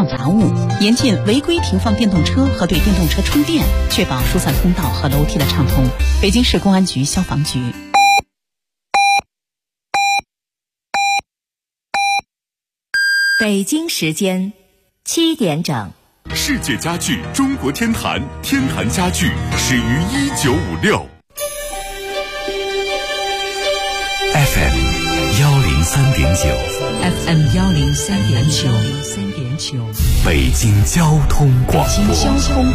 放杂物，严禁违规停放电动车和对电动车充电，确保疏散通道和楼梯的畅通。北京市公安局消防局。 北京时间7点整。 世界家具中国天坛，天坛家具始于1956。FM 103.9，FM 103.9， 北京交通广播， 北京交通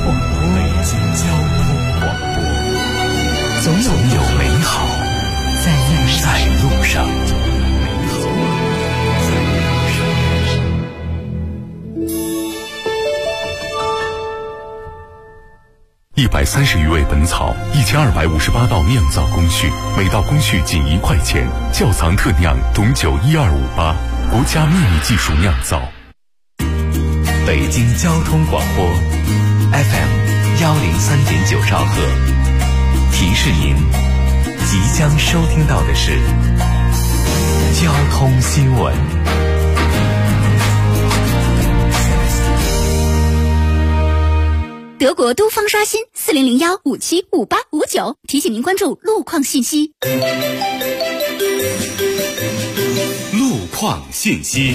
广播， 总有美好在路上。130余味本草，1258道酿造工序，每道工序仅1块钱。窖藏特酿董酒12588，国家秘密技术酿造。北京交通广播 FM 103.9兆赫，提示您即将收听到的是交通新闻。 德国都方刷新4001575859，提醒您关注路况信息。 路况信息。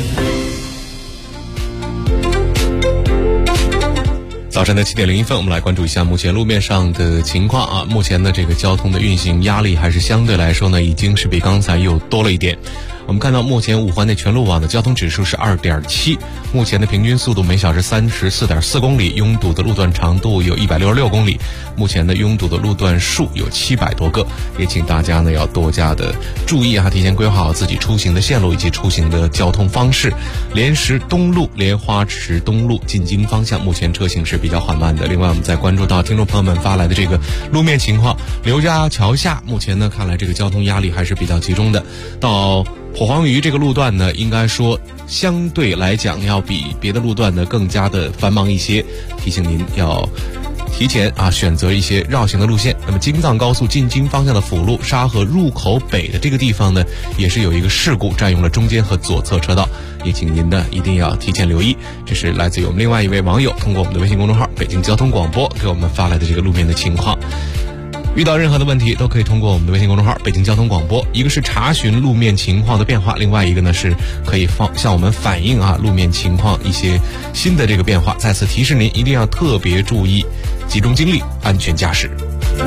早晨的7点01分，我们来关注一下目前路面上的情况啊。目前的这个交通的运行压力还是相对来说呢，已经是比刚才又多了一点。我们看到目前五环内全路网的交通指数是 2.7， 目前的平均速度每小时 34.4 公里，拥堵的路段长度有166公里，目前的拥堵的路段数有700多个，也请大家呢要多加的注意啊，提前规划好自己出行的线路以及出行的交通方式。莲石东路、莲花池东路进京方向目前车行是比较缓慢的。另外我们再关注到听众朋友们发来的这个路面情况，刘家桥下目前呢看来这个交通压力还是比较集中的，到火黄鱼这个路段呢，应该说相对来讲要比别的路段呢更加的繁忙一些，提醒您要提前选择一些绕行的路线。那么京藏高速进京方向的辅路沙河入口北的这个地方呢，也是有一个事故占用了中间和左侧车道，也请您呢一定要提前留意。这是来自于我们另外一位网友通过我们的微信公众号北京交通广播给我们发来的这个路面的情况。遇到任何的问题都可以通过我们的微信公众号北京交通广播，一个是查询路面情况的变化，另外一个呢是可以向我们反映路面情况一些新的这个变化。再次提示您一定要特别注意，集中精力，安全驾驶。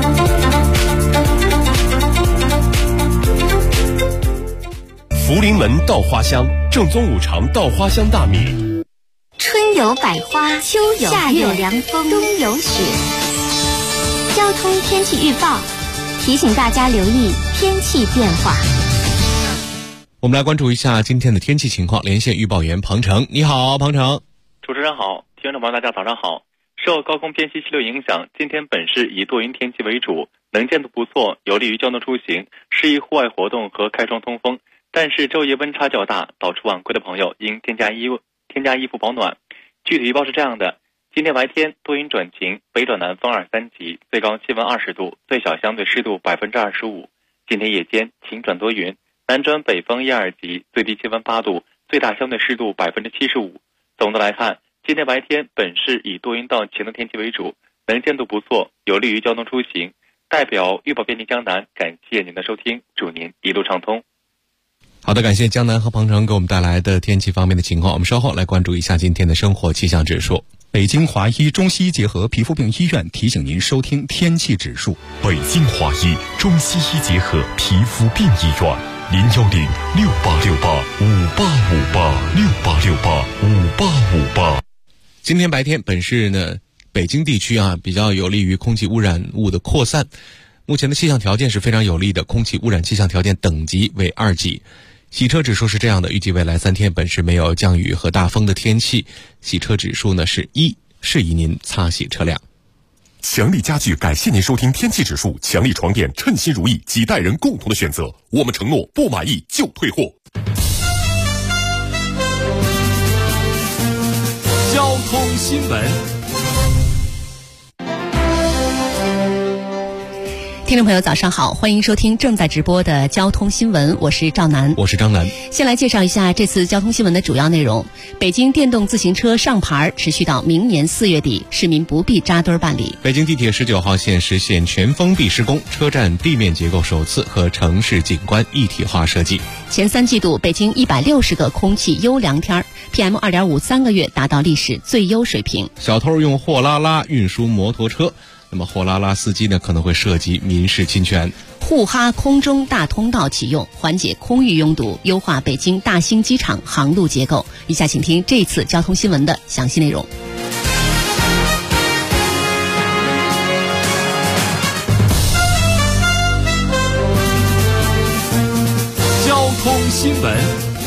福临门稻花香，正宗五常稻花香大米。 春有百花，秋有夏有凉风，冬有雪。交通天气预报提醒大家留意天气变化。 我们来关注一下今天的天气情况，连线预报员庞成。你好，庞成。 主持人好，听众朋友大家早上好。受高空偏西气流影响，今天本市以多云天气为主，能见度不错，有利于交通出行，适宜户外活动和开窗通风。但是昼夜温差较大，早出晚归的朋友应添加衣服保暖。具体预报是这样的：今天白天多云转晴，北转南风2、3级，最高气温20度，最小相对湿度25%。今天夜间晴转多云，南转北风1、2级，最低气温8度，最大相对湿度75%。总的来看，今天白天本市以多云到晴的天气为主，能见度不错，有利于交通出行。代表预报便利江南感谢您的收听，祝您一路畅通。 好的，感谢江南和庞成给我们带来的天气方面的情况。我们稍后来关注一下今天的生活气象指数。 北京华医中西医结合皮肤病医院提醒您收听天气指数。 北京华医中西医结合皮肤病医院，0106868585858，68685858。 今天白天本市呢，北京地区比较有利于空气污染物的扩散。目前的气象条件是非常有利的，空气污染气象条件等级为2级。洗车指数是这样的，预计未来3天本市没有降雨和大风的天气，洗车指数呢是1，适宜您擦洗车辆。 强力家具感谢您收听天气指数，强力床垫称心如意，几代人共同的选择，我们承诺不满意就退货。 交通新闻。 听众朋友早上好，欢迎收听正在直播的交通新闻，我是赵楠， 我是张楠。 先来介绍一下这次交通新闻的主要内容。北京电动自行车上牌持续到明年4月底，市民不必扎堆办理。 北京地铁19号线实现全封闭施工，车站地面结构首次和城市景观一体化设计。 前3季度北京160个空气优良天，PM2.5 3个月达到历史最优水平。 小偷用货拉拉运输摩托车，那么货拉拉司机呢可能会涉及民事侵权。 沪哈空中大通道启用，缓解空域拥堵，优化北京大兴机场航路结构。以下请听这次交通新闻的详细内容。 交通新闻。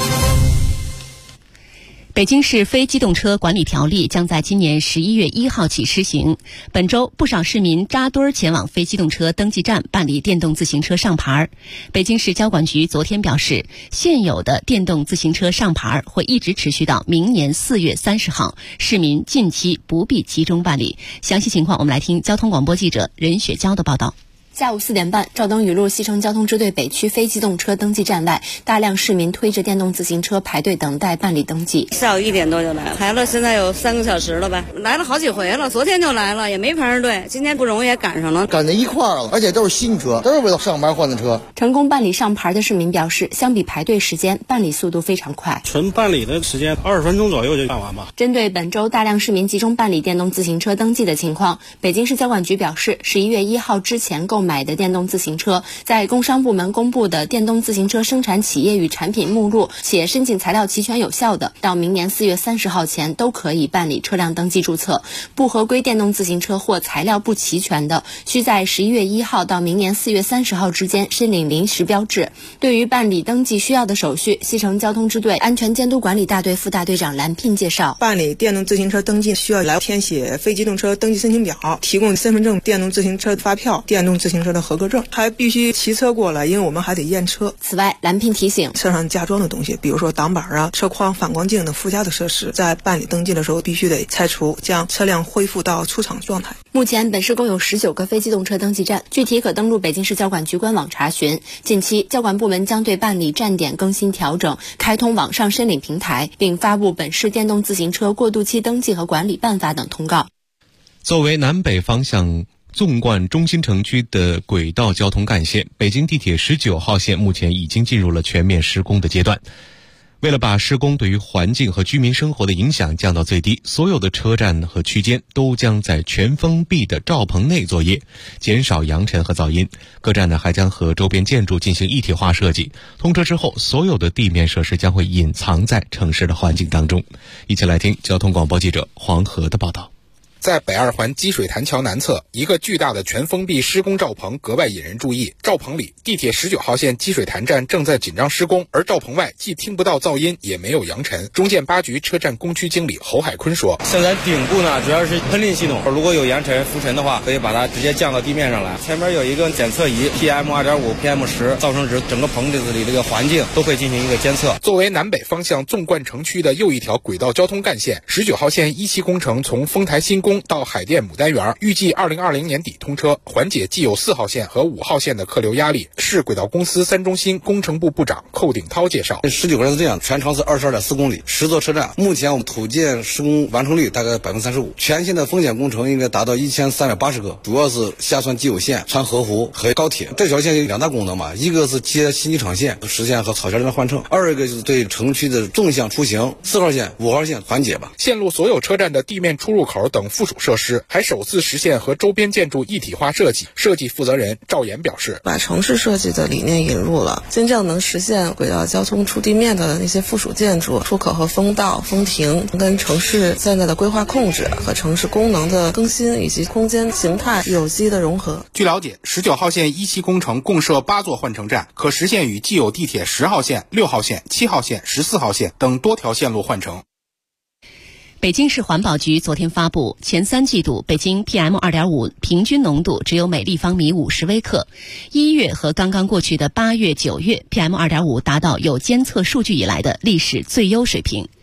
北京市非机动车管理条例将在今年11月1号起施行。本周，不少市民扎堆前往非机动车登记站办理电动自行车上牌。北京市交管局昨天表示，现有的电动自行车上牌会一直持续到明年4月30号，市民近期不必集中办理。详细情况，我们来听交通广播记者任雪娇的报道。 下午4点半，赵登禹路西城交通支队北区非机动车登记站外，大量市民推着电动自行车排队等待办理登记。 下午1点多就来了，排了现在有3个小时了吧，来了好几回了，昨天就来了，也没排着队，今天不容易也赶上了， 赶在一块儿了，而且都是新车，都是为了上班换的车。 成功办理上牌的市民表示，相比排队时间，办理速度非常快， 纯办理的时间20分钟左右就办完吧。 针对本周大量市民集中办理电动自行车登记的情况，北京市交管局表示，11月1号之前购买的电动自行车，在工商部门公布的电动自行车生产企业与产品目录且申请材料齐全有效的，到明年4月30号前都可以办理车辆登记注册。不合规电动自行车或材料不齐全的，需在11月1号到明年4月30号之间申领临时标志。对于办理登记需要的手续，西城交通支队安全监督管理大队副大队长蓝聘介绍， 办理电动自行车登记需要来填写非机动车登记申请表，提供身份证、电动自行车发票、电动自行车的合格证，还必须骑车过来，因为我们还得验车。 此外，蓝聘提醒， 车上加装的东西，比如说挡板啊、车框、反光镜等附加的设施，在办理登记的时候必须得拆除，将车辆恢复到出厂状态。 目前本市共有19个非机动车登记站，具体可登录北京市交管局官网查询。近期，交管部门将对办理站点更新调整，开通网上申领平台，并发布本市电动自行车过渡期登记和管理办法等通告。 作为南北方向纵贯中心城区的轨道交通干线，北京地铁19号线目前已经进入了全面施工的阶段。为了把施工对于环境和居民生活的影响降到最低，所有的车站和区间都将在全封闭的罩棚内作业，减少扬尘和噪音。各站呢还将和周边建筑进行一体化设计。通车之后，所有的地面设施将会隐藏在城市的环境当中。一起来听交通广播记者黄河的报道。 在北二环积水潭桥南侧，一个巨大的全封闭施工罩棚格外引人注意。罩棚里，地铁19号线积水潭站正在紧张施工，而罩棚外既听不到噪音，也没有扬尘。中建八局车站工区经理侯海坤说：“ 现在顶部呢，主要是喷淋系统，如果有扬尘、浮尘的话，可以把它直接降到地面上来。前面有一个检测仪 ，PM2.5、PM10 噪声值，整个棚子里这个环境都会进行一个监测。” 作为南北方向纵贯城区的又一条轨道交通干线，19号线1期工程从丰台新宫到海淀牡丹园，预计2020年底通车，缓解既有4号线和5号线的客流压力。市轨道公司3中心工程部部长寇鼎涛介绍 ，19个人是这样，全长是22.4公里，10座车站。目前我们土建施工完成率大概35%，全线的风险工程应该达到1380个，主要是下穿既有线、穿河湖和高铁。这条线有2大功能嘛，一个是接新机场线，实现和草桥站的换乘；二一个就是对城区的纵向出行4号线、5号线缓解吧。 线路所有车站的地面出入口等附属设施还首次实现和周边建筑一体化设计。设计负责人赵岩表示， 把城市设计的理念引入了，真正能实现轨道交通出地面的那些附属建筑、出口和风道、风亭，跟城市现在的规划控制和城市功能的更新以及空间形态有机的融合。 据了解，19号线1期工程共设8座换乘站，可实现与既有地铁10号线、6号线、7号线、14号线等多条线路换乘。 北京市环保局昨天发布，前3季度北京 PM2.5 平均浓度只有每立方米50微克。1月和刚刚过去的8月、9月 ，PM2.5 达到有监测数据以来的历史最优水平。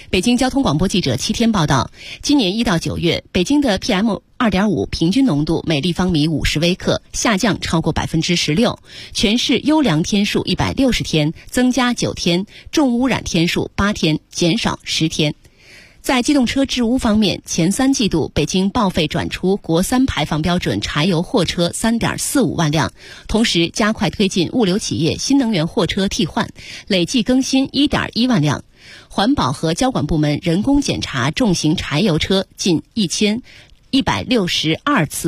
北京交通广播记者7天报道，今年1到9月，北京的 PM2.5 平均浓度每立方米50微克，下降超过16%，全市优良天数160天，增加9天，重污染天数8天，减少10天。在机动车治污方面，前3季度北京报废转出国3排放标准柴油货车 3.45 万辆，同时加快推进物流企业新能源货车替换，累计更新 1.1 万辆。环保和交管部门人工检查重型柴油车近1162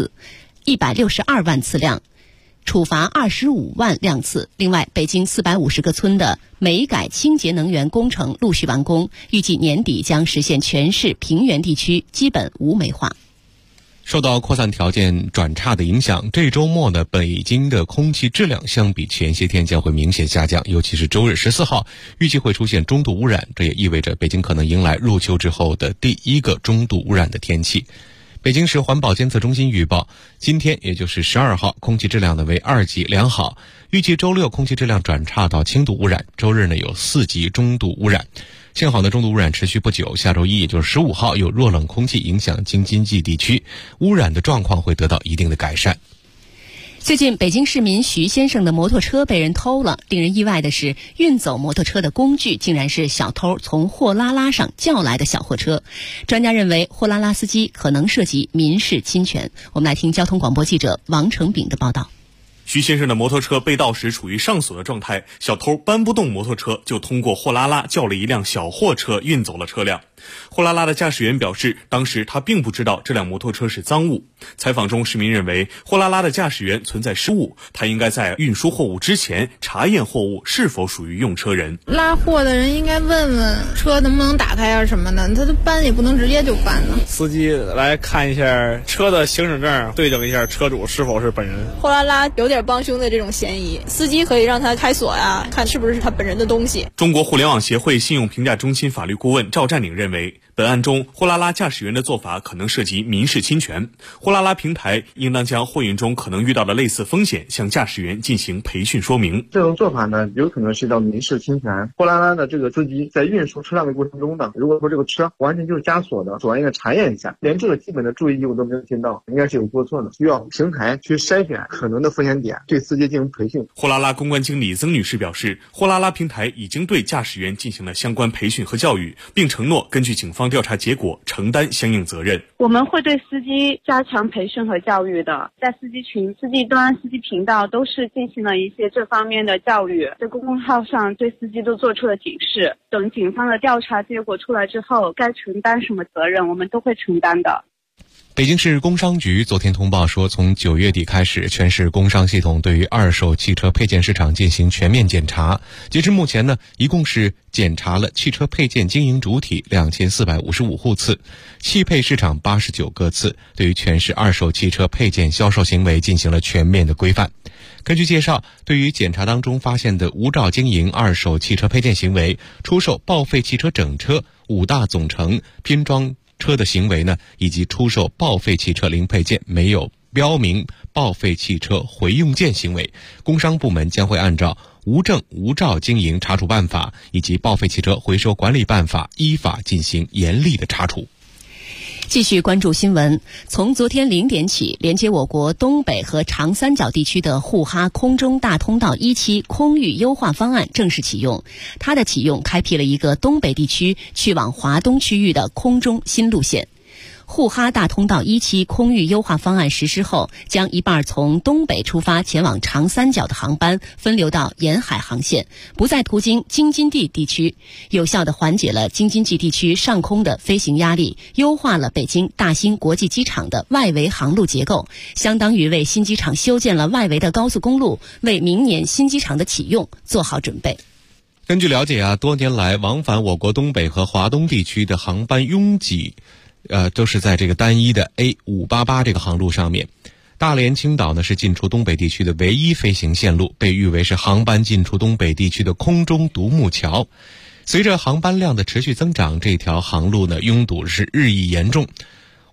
万次量，处罚25万辆次。另外，北京450个村的煤改清洁能源工程陆续完工，预计年底将实现全市平原地区基本无煤化。 受到扩散条件转差的影响，这周末呢，北京的空气质量相比前些天将会明显下降，尤其是周日14号，预计会出现中度污染，这也意味着北京可能迎来入秋之后的第一个中度污染的天气。北京市环保监测中心预报，今天也就是12号，空气质量呢为2级良好，预计周六空气质量转差到轻度污染，周日呢有4级中度污染。幸好呢，中度污染持续不久，下周一也就是15号有弱冷空气影响京津冀地区，污染的状况会得到一定的改善。 最近，北京市民徐先生的摩托车被人偷了。令人意外的是，运走摩托车的工具竟然是小偷从货拉拉上叫来的小货车。专家认为，货拉拉司机可能涉及民事侵权。我们来听交通广播记者王成炳的报道。 徐先生的摩托车被盗时处于上锁的状态，小偷搬不动摩托车，就通过货拉拉叫了一辆小货车运走了车辆。货拉拉的驾驶员表示，当时他并不知道这辆摩托车是赃物。采访中，市民认为货拉拉的驾驶员存在失误，他应该在运输货物之前查验货物是否属于用车人。 拉货的人应该问问车能不能打开啊什么的，他搬也不能直接就搬呢。 司机来看一下车的行驶证，对证一下车主是否是本人。 货拉拉有点帮凶的这种嫌疑，司机可以让他开锁呀，看是不是他本人的东西。 中国互联网协会信用评价中心法律顾问赵占领认为，本案中货拉拉驾驶员的做法可能涉及民事侵权，货拉拉平台应当将货运中可能遇到的类似风险向驾驶员进行培训说明。 这种做法呢，有可能涉及到民事侵权。货拉拉的这个司机在运输车辆的过程中呢，如果说这个车完全就是枷锁的，首先应该查验一下，连这个基本的注意义务都没有尽到，应该是有过错的，需要平台去筛选可能的风险点，对司机进行培训。 货拉拉公关经理曾女士表示，货拉拉平台已经对驾驶员进行了相关培训和教育，并承诺根据警方调查结果承担相应责任。 我们会对司机加强培训和教育的，在司机群、司机端、司机频道都是进行了一些这方面的教育，在公众号上对司机都做出了警示。等警方的调查结果出来之后，该承担什么责任，我们都会承担的。 北京市工商局昨天通报说，从9月底开始，全市工商系统对于二手汽车配件市场进行全面检查。截至目前呢，一共是检查了汽车配件经营主体2455户次，汽配市场89个次，对于全市二手汽车配件销售行为进行了全面的规范。根据介绍，对于检查当中发现的无照经营二手汽车配件行为、出售报废汽车整车、5大总成拼装车的行为呢，以及出售报废汽车零配件没有标明报废汽车回用件行为，工商部门将会按照无证无照经营查处办法以及报废汽车回收管理办法依法进行严厉的查处。 继续关注新闻，从昨天0点起，连接我国东北和长三角地区的沪哈空中大通道1期空域优化方案正式启用。它的启用开辟了一个东北地区去往华东区域的空中新路线。沪哈大通道1期空域优化方案实施后，将一半从东北出发前往长三角的航班分流到沿海航线，不再途经京津冀地区，有效地缓解了京津冀地区上空的飞行压力，优化了北京大兴国际机场的外围航路结构，相当于为新机场修建了外围的高速公路，为明年新机场的启用做好准备。 根据了解啊，多年来往返我国东北和华东地区的航班拥挤都是在这个单一的 A588 这个航路上面。大连青岛呢是进出东北地区的唯一飞行线路，被誉为是航班进出东北地区的空中独木桥。随着航班量的持续增长，这条航路呢拥堵是日益严重。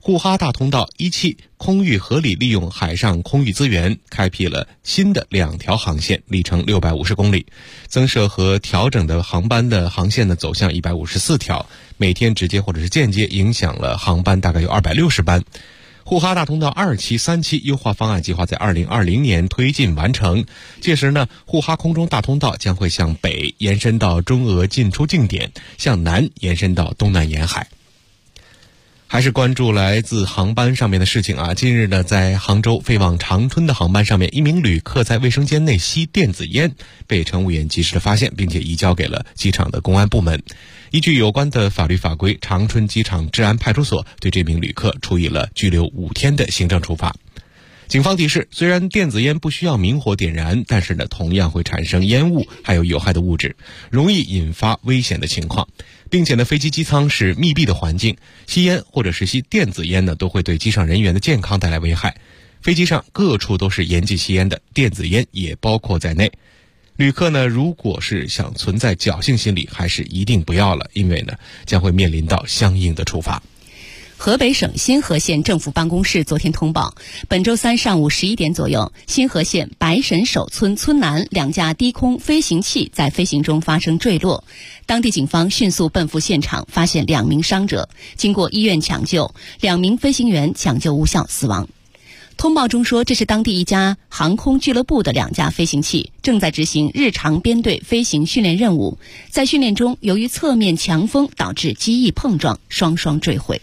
沪哈大通道一汽空域合理利用海上空域资源，开辟了新的2条航线，里程650公里，增设和调整的航班的航线的走向154条，每天直接或者是间接影响了航班大概有260班。沪哈大通道2期、3期优化方案计划在2020年推进完成，届时呢，沪哈空中大通道将会向北延伸到中俄进出境点，向南延伸到东南沿海。还是关注来自航班上面的事情啊。近日呢，在杭州飞往长春的航班上面，一名旅客在卫生间内吸电子烟，被乘务员及时的发现，并且移交给了机场的公安部门。依据有关的法律法规，长春机场治安派出所对这名旅客处以了拘留5天的行政处罚。警方提示，虽然电子烟不需要明火点燃，但是呢，同样会产生烟雾，还有有害的物质，容易引发危险的情况。并且呢，飞机机舱是密闭的环境，吸烟或者是吸电子烟呢，都会对机上人员的健康带来危害。飞机上各处都是严禁吸烟的，电子烟也包括在内。旅客呢，如果是想存在侥幸心理，还是一定不要了，因为呢，将会面临到相应的处罚。 河北省新河县政府办公室昨天通报，本周三上午11点左右，新河县白神首村村南2架低空飞行器在飞行中发生坠落，当地警方迅速奔赴现场，发现2名伤者，经过医院抢救，2名飞行员抢救无效死亡。通报中说，这是当地一家航空俱乐部的2架飞行器正在执行日常编队飞行训练任务，在训练中由于侧面强风导致机翼碰撞，双双坠毁。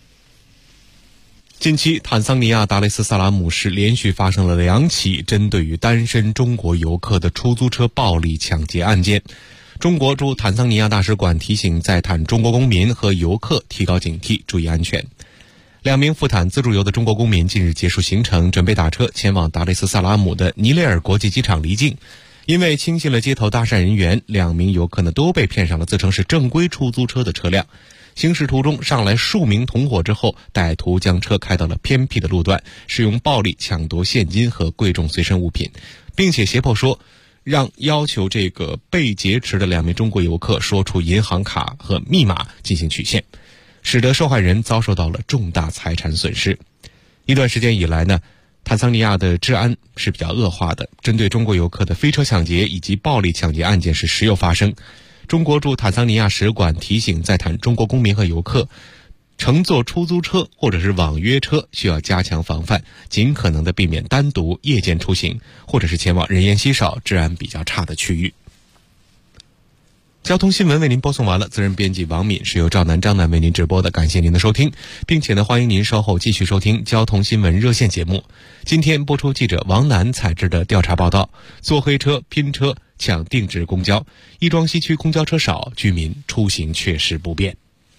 近期，坦桑尼亚达雷斯萨拉姆市连续发生了2起针对于单身中国游客的出租车暴力抢劫案件。中国驻坦桑尼亚大使馆提醒在坦中国公民和游客提高警惕，注意安全。2名赴坦自助游的中国公民近日结束行程，准备打车前往达雷斯萨拉姆的尼雷尔国际机场离境。因为轻信了街头搭讪人员，2名游客呢都被骗上了自称是正规出租车的车辆。行驶途中上来数名同伙之后，歹徒将车开到了偏僻的路段，使用暴力抢夺现金和贵重随身物品，并且胁迫说要求这个被劫持的2名中国游客说出银行卡和密码进行取现，使得受害人遭受到了重大财产损失。一段时间以来呢，坦桑尼亚的治安是比较恶化的，针对中国游客的飞车抢劫以及暴力抢劫案件是时有发生。中国驻坦桑尼亚使馆提醒在坦中国公民和游客，乘坐出租车或者是网约车需要加强防范，尽可能的避免单独夜间出行，或者是前往人烟稀少、治安比较差的区域。交通新闻为您播送完了，责任编辑王敏，是由赵南、张楠为您直播的，感谢您的收听，并且呢，欢迎您稍后继续收听交通新闻热线节目。今天播出记者王楠采制的调查报道：坐黑车、拼车、抢定制公交，亦庄西区公交车少，居民出行确实不便。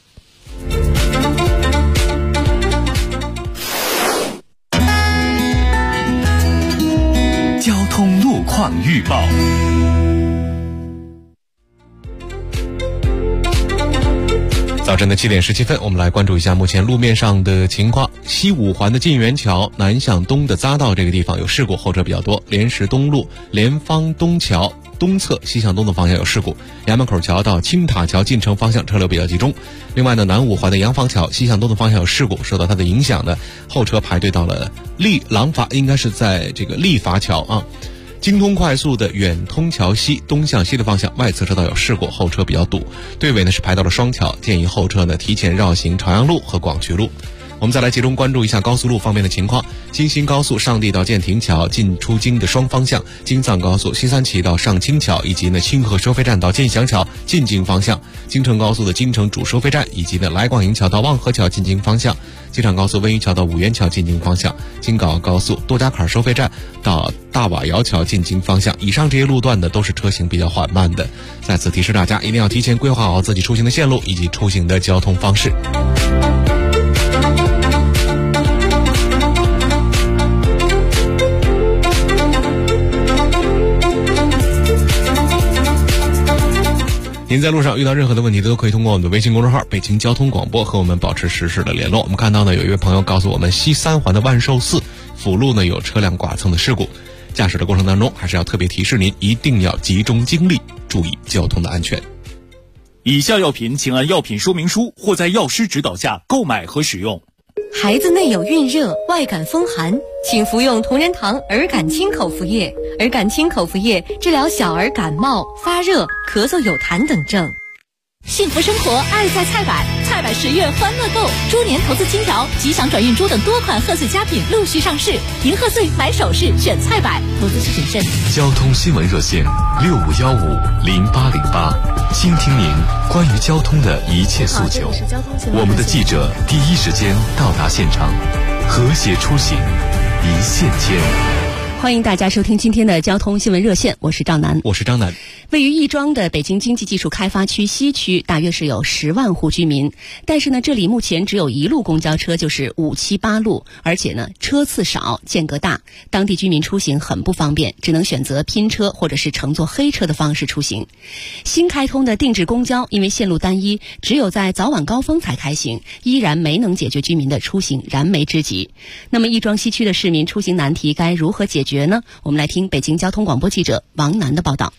交通路况预报。 早晨的7点17分，我们来关注一下目前路面上的情况。西5环的晋源桥南向东的匝道这个地方有事故，后车比较多。莲石东路莲芳东桥东侧西向东的方向有事故，衙门口桥到青塔桥进城方向车流比较集中。另外呢，南5环的洋房桥西向东的方向有事故，受到它的影响呢，后车排队到了廊坊，应该是在这个立法桥啊。京通快速的远通桥西东向西的方向外侧车道有事故，后车比较堵，队尾呢是排到了双桥，建议后车呢提前绕行朝阳路和广渠路。我们再来集中关注一下高速路方面的情况。京新高速上地到建亭桥进出京的双方向，京藏高速西三旗到上清桥，以及呢清河收费站到建祥桥进京方向，京承高速的京承主收费站，以及呢来广营桥到望河桥进京方向，机场高速温榆桥到五原桥进京方向，京港澳高速多家坎收费站到大瓦窑桥进京方向。以上这些路段呢都是车行比较缓慢的，再次提示大家一定要提前规划好自己出行的线路以及出行的交通方式。您在路上遇到任何的问题都可以通过我们的微信公众号北京交通广播和我们保持实时的联络。我们看到呢，有一位朋友告诉我们，西3环的万寿寺辅路呢有车辆剐蹭的事故，驾驶的过程当中还是要特别提示您一定要集中精力注意交通的安全。 以下药品请按药品说明书或在药师指导下购买和使用。 孩子内有孕热，外感风寒，请服用同仁堂儿感清口服液。儿感清口服液治疗小儿感冒、发热、咳嗽有痰等症。 幸福生活，爱在菜百，菜百10月欢乐购，猪年投资金条、吉祥转运猪等多款贺岁佳品陆续上市，迎贺岁买首饰选菜百，投资需谨慎。 交通新闻热线65150808，倾听您关于交通的一切诉求。我们的记者第一时间到达现场，和谐出行，一线牵。 欢迎大家收听今天的交通新闻热线，我是赵楠。 我是张楠。 位于亦庄的北京经济技术开发区西区，大约是有10万户居民，但是呢，这里目前只有一路公交车，就是578路，而且呢，车次少，间隔大，当地居民出行很不方便，只能选择拼车或者是乘坐黑车的方式出行。新开通的定制公交，因为线路单一，只有在早晚高峰才开行，依然没能解决居民的出行燃眉之急。那么，亦庄西区的市民出行难题该如何解决呢？我们来听北京交通广播记者王楠的报道。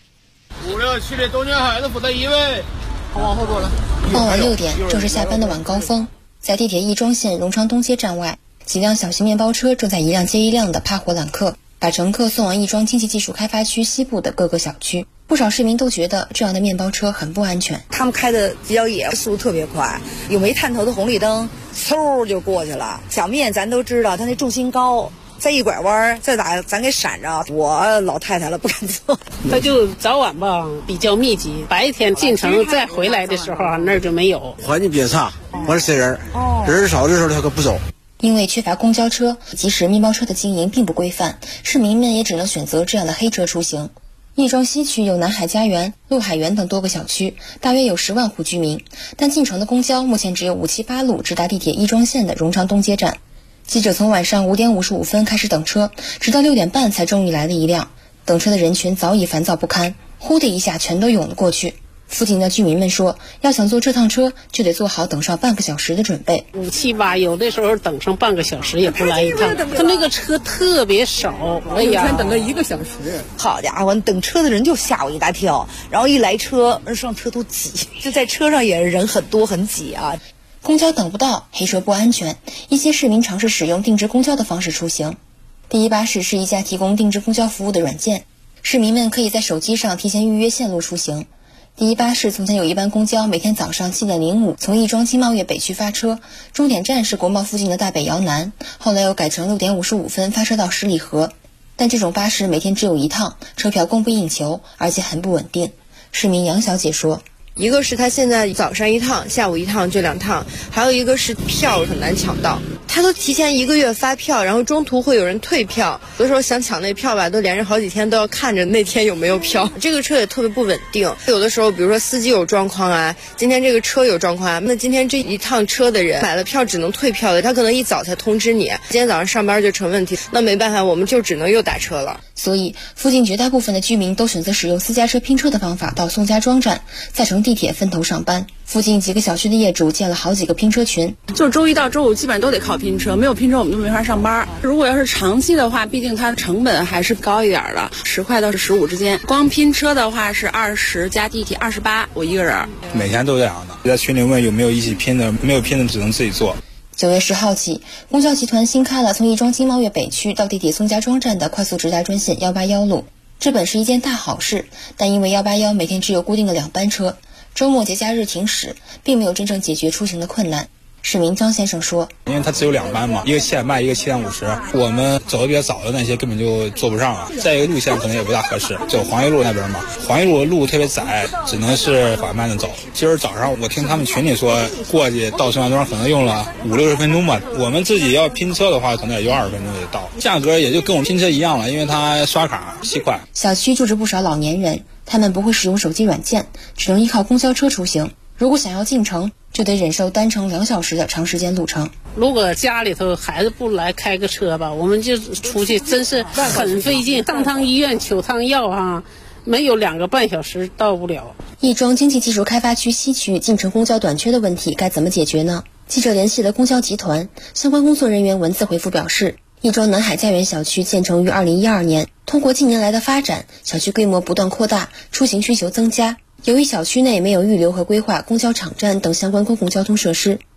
56区的东江海的负责1位，往后坐了。 傍晚6点，正是下班的晚高峰，在地铁亦庄线荣昌东街站外，几辆小型面包车正在一辆接一辆的趴活揽客，把乘客送往亦庄经济技术开发区西部的各个小区。不少市民都觉得这样的面包车很不安全， 他们开的比较野，速度特别快，有没探头的红绿灯，嗖就过去了。小面咱都知道，它那重心高。再一拐弯，再咋咱给闪着，我老太太了不敢坐。 它就早晚吧比较密集，白天进城再回来的时候那儿就没有。 环境比较差，完是塞人，人少的时候他可不走。 因为缺乏公交车，即使面包车的经营并不规范，市民们也只能选择这样的黑车出行。亦庄西区有南海家园、陆海园等多个小区，大约有10万户居民，但进城的公交目前只有578路直达地铁亦庄线的荣昌东街站。记者从晚上5点55分开始等车，直到6点半才终于来了一辆。等车的人群早已烦躁不堪，呼的一下全都涌了过去。附近的居民们说，要想坐这趟车，就得做好等上半个小时的准备。 578有的时候等上半个小时也不来一趟，他那个车特别少， 一天等了1个小时。好家伙，等车的人就吓我一大跳，然后一来车，上车都挤，就在车上也人很多很挤啊。 公交等不到，黑车不安全，一些市民尝试使用定制公交的方式出行。第一巴士是一家提供定制公交服务的软件，市民们可以在手机上提前预约线路出行。第一巴士从前有一班公交，每天早上7点05从亦庄经贸越北区发车，终点站是国贸附近的大北窑南，后来又改成6点55分发车到十里河。但这种巴士每天只有1趟，车票供不应求，而且很不稳定。市民杨小姐说， 一个是他现在早上1趟，下午1趟，就2趟，还有一个是票很难抢到，他都提前1个月发票，然后中途会有人退票，有的时候想抢那票吧，都连着好几天都要看着那天有没有票。这个车也特别不稳定，有的时候比如说司机有状况啊，今天这个车有状况啊，那今天这一趟车的人买了票只能退票的，他可能一早才通知你，今天早上上班就成问题，那没办法，我们就只能又打车了。 所以附近绝大部分的居民都选择使用私家车拼车的方法到宋家庄站，再乘地铁分头上班。附近几个小区的业主建了好几个拼车群， 就周一到周五基本上都得靠拼车，没有拼车我们就没法上班。如果要是长期的话，毕竟它成本还是高一点的，10块到15之间。光拼车的话是20加地铁28，我一个人。 每天都这样的，在群里问有没有一起拼的，没有拼的只能自己做。 9月10号起，公交集团新开了从亦庄经贸越北区到地铁宋家庄站的快速直达专线181路。这本是一件大好事，但因为181每天只有固定的2班车，周末节假日停驶，并没有真正解决出行的困难。市民张先生说， 因为它只有2班嘛，一个7点半，一个7点50，我们走的比较早的那些根本就坐不上啊。再一个路线可能也不大合适，走黄榆路那边嘛，黄榆路的路特别窄，只能是缓慢的走。今儿早上我听他们群里说，过去到宋家庄可能用了50-60分钟吧，我们自己要拼车的话可能也就20分钟就到，价格也就跟我们拼车一样了，因为它刷卡7块。 小区住着不少老年人，他们不会使用手机软件，只能依靠公交车出行。如果想要进城，就得忍受单程2小时的长时间路程。 如果家里头孩子不来开个车吧，我们就出去真是很费劲，上趟医院取趟药啊，没有2个半小时到不了。 亦庄经济技术开发区西区进城公交短缺的问题该怎么解决呢？记者联系了公交集团，相关工作人员文字回复表示，亦庄南海家园小区建成于2012年，通过近年来的发展，小区规模不断扩大，出行需求增加。由于小区内没有预留和规划公交场站等相关公共交通设施，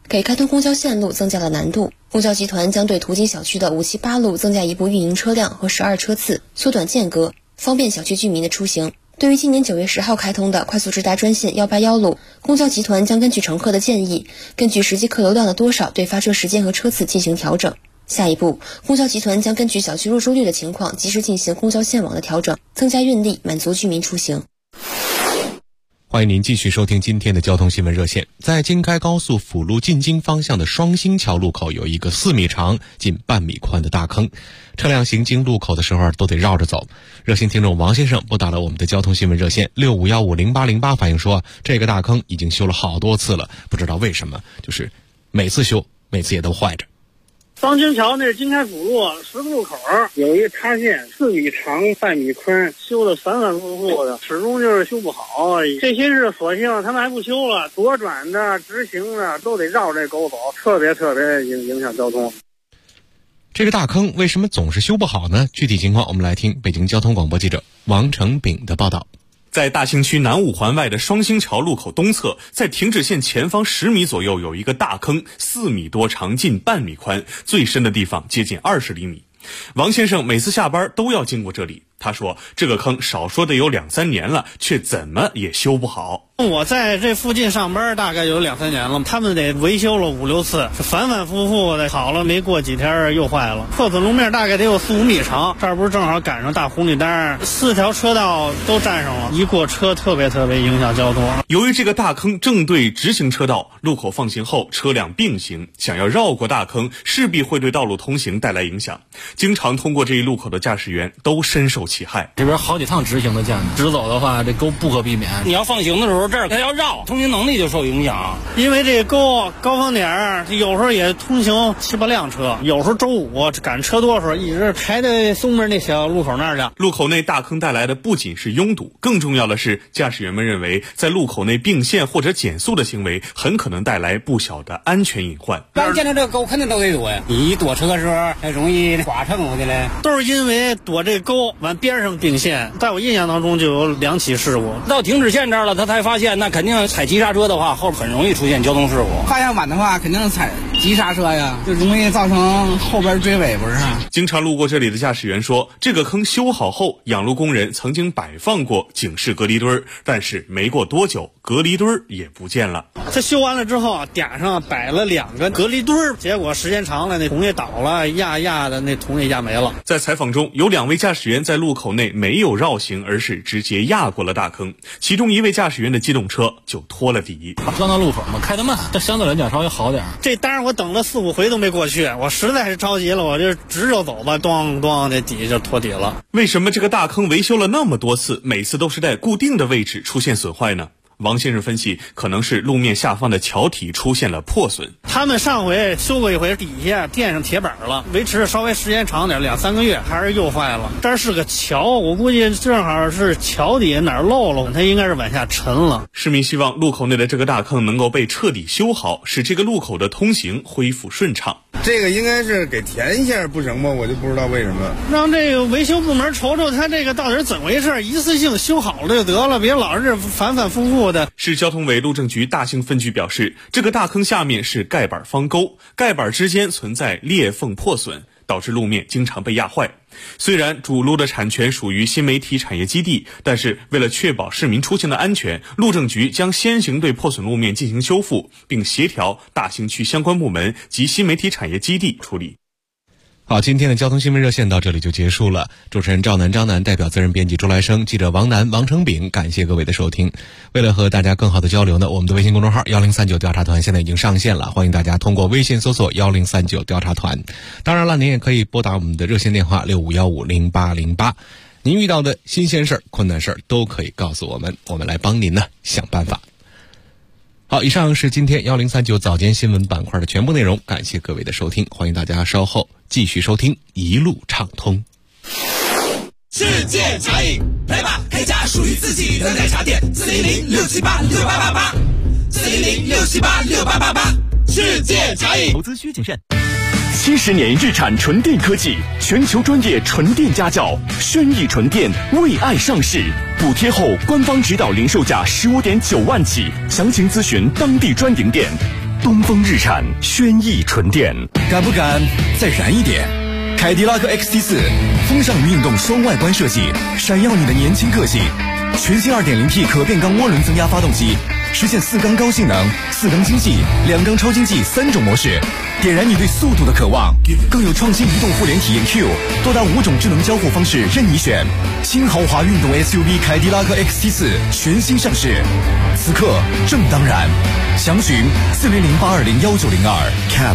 给开通公交线路增加了难度。公交集团将对途经小区的578路增加一部运营车辆和12车次，缩短间隔，方便小区居民的出行。对于今年9月10号开通的快速直达专线181路，公交集团将根据乘客的建议，根据实际客流量的多少对发车时间和车次进行调整。下一步，公交集团将根据小区入住率的情况及时进行公交线网的调整，增加运力，满足居民出行。 欢迎您继续收听今天的交通新闻热线。在京开高速辅路进京方向的双星桥路口有一个4米长、近半米宽的大坑，车辆行经路口的时候都得绕着走。热心听众王先生拨打了我们的交通新闻热线65150808，反映说这个大坑已经修了好多次了，不知道为什么，就是每次修每次也都坏着。 双星桥那是京开辅路十字路口有一个塌陷，4米长半米宽，修的反反复复的，始终就是修不好。这些日索性他们还不修了，左转的直行的都得绕这沟走，特别影响交通。 这个大坑为什么总是修不好呢？具体情况我们来听北京交通广播记者王成炳的报道。 在大兴区南五环外的双星桥路口东侧，在停止线前方10米左右有一个大坑，4米多长，近半米宽，最深的地方接近20厘米。王先生每次下班都要经过这里，他说这个坑少说得有2-3年了，却怎么也修不好。 我在这附近上班大概有2-3年了，他们得维修了5-6次，反反复复的，好了没过几天又坏了。破损路面大概得有4-5米长，这儿不是正好赶上大红绿灯，4条车道都占上了，一过车特别影响交通。 由于这个大坑正对直行车道，路口放行后车辆并行，想要绕过大坑势必会对道路通行带来影响，经常通过这一路口的驾驶员都深受其害。 这边好几趟直行的见，直走的话这沟不可避免，你要放行的时候这儿它要绕，通行能力就受影响。 因为这沟高峰点有时候也通行7-8辆车，有时候周五赶车多的时候一直排在松门那小路口那儿去。 路口内大坑带来的不仅是拥堵，更重要的是驾驶员们认为在路口内并线或者减速的行为很可能带来不小的安全隐患。 刚见到这个沟肯定都得躲呀，你躲车的时候还容易剐蹭过去嘞。 都是因为躲这沟往边上并线，在我印象当中就有2起事故。 到停止线这儿了他才发现，那肯定踩急刹车的话后很容易出现交通事故。 发现晚的话肯定踩急刹车呀，就容易造成后边追尾，不是？ 经常路过这里的驾驶员说，这个坑修好后养路工人曾经摆放过警示隔离墩，但是没过多久隔离墩也不见了。 这修完了之后顶上摆了2个隔离墩，结果时间长了那桶也倒了，压的那桶也压没了。 在采访中有2位驾驶员在路口内没有绕行，而是直接压过了大坑，其中1位驾驶员的机动车就拖了底。 刚到路口嘛，开得慢，这相对来讲稍微好点。 这当然我等了4-5回都没过去，我实在是着急了，我就直着走吧，咣这底就拖底了。 为什么这个大坑维修了那么多次，每次都是在固定的位置出现损坏呢？王先生分析，可能是路面下方的桥体出现了破损。 他们上回修过一回，底下垫上铁板了，维持稍微时间长点，2-3个月，还是又坏了。这是个桥，我估计正好是桥底下哪儿漏了，它应该是往下沉了。 市民希望路口内的这个大坑能够被彻底修好，使这个路口的通行恢复顺畅。 这个应该是给填一下不成吗？我就不知道为什么。 让这个维修部门瞅瞅他这个到底是怎么回事，一次性修好了就得了，别老是反反复复的。 市交通委路政局大兴分局表示，这个大坑下面是盖板方沟，盖板之间存在裂缝破损，导致路面经常被压坏。虽然主路的产权属于新媒体产业基地，但是为了确保市民出行的安全，路政局将先行对破损路面进行修复，并协调大兴区相关部门及新媒体产业基地处理。 好，今天的交通新闻热线到这里就结束了。主持人赵楠、张楠，代表责任编辑朱来生，记者王楠、王成炳，感谢各位的收听。为了和大家更好的交流呢，我们的微信公众号1039调查团现在已经上线了，欢迎大家通过微信搜索1039调查团。当然了，您也可以拨打我们的热线电话65150808，您遇到的新鲜事儿、困难事儿都可以告诉我们，我们来帮您呢想办法。好，以上是今天1039早间新闻板块的全部内容，感谢各位的收听，欢迎大家稍后继续收听一路畅通。 世界茶饮，来吧，开家属于自己的奶茶店，410-678-6888，410-678-6888，世界茶饮。 投资需谨慎。70年日产纯电科技，全球专业纯电家教，轩逸纯电为爱上市，补贴后官方指导零售价15.9万起，详情咨询当地专营店。 东风日产轩逸纯电。 敢不敢再燃一点？凯迪拉克 XT4 风尚与运动双外观设计，闪耀你的年轻个性。全新 2.0T 可变缸涡轮增压发动机，实现4缸高性能、4缸经济、2缸超经济3种模式，点燃你对速度的渴望。更有创新移动互联体验 Q， 多达5种智能交互方式任你选。新豪华运动 SUV 凯迪拉克 XT4 全新上市，此刻正当然。详询4008201902 Cab。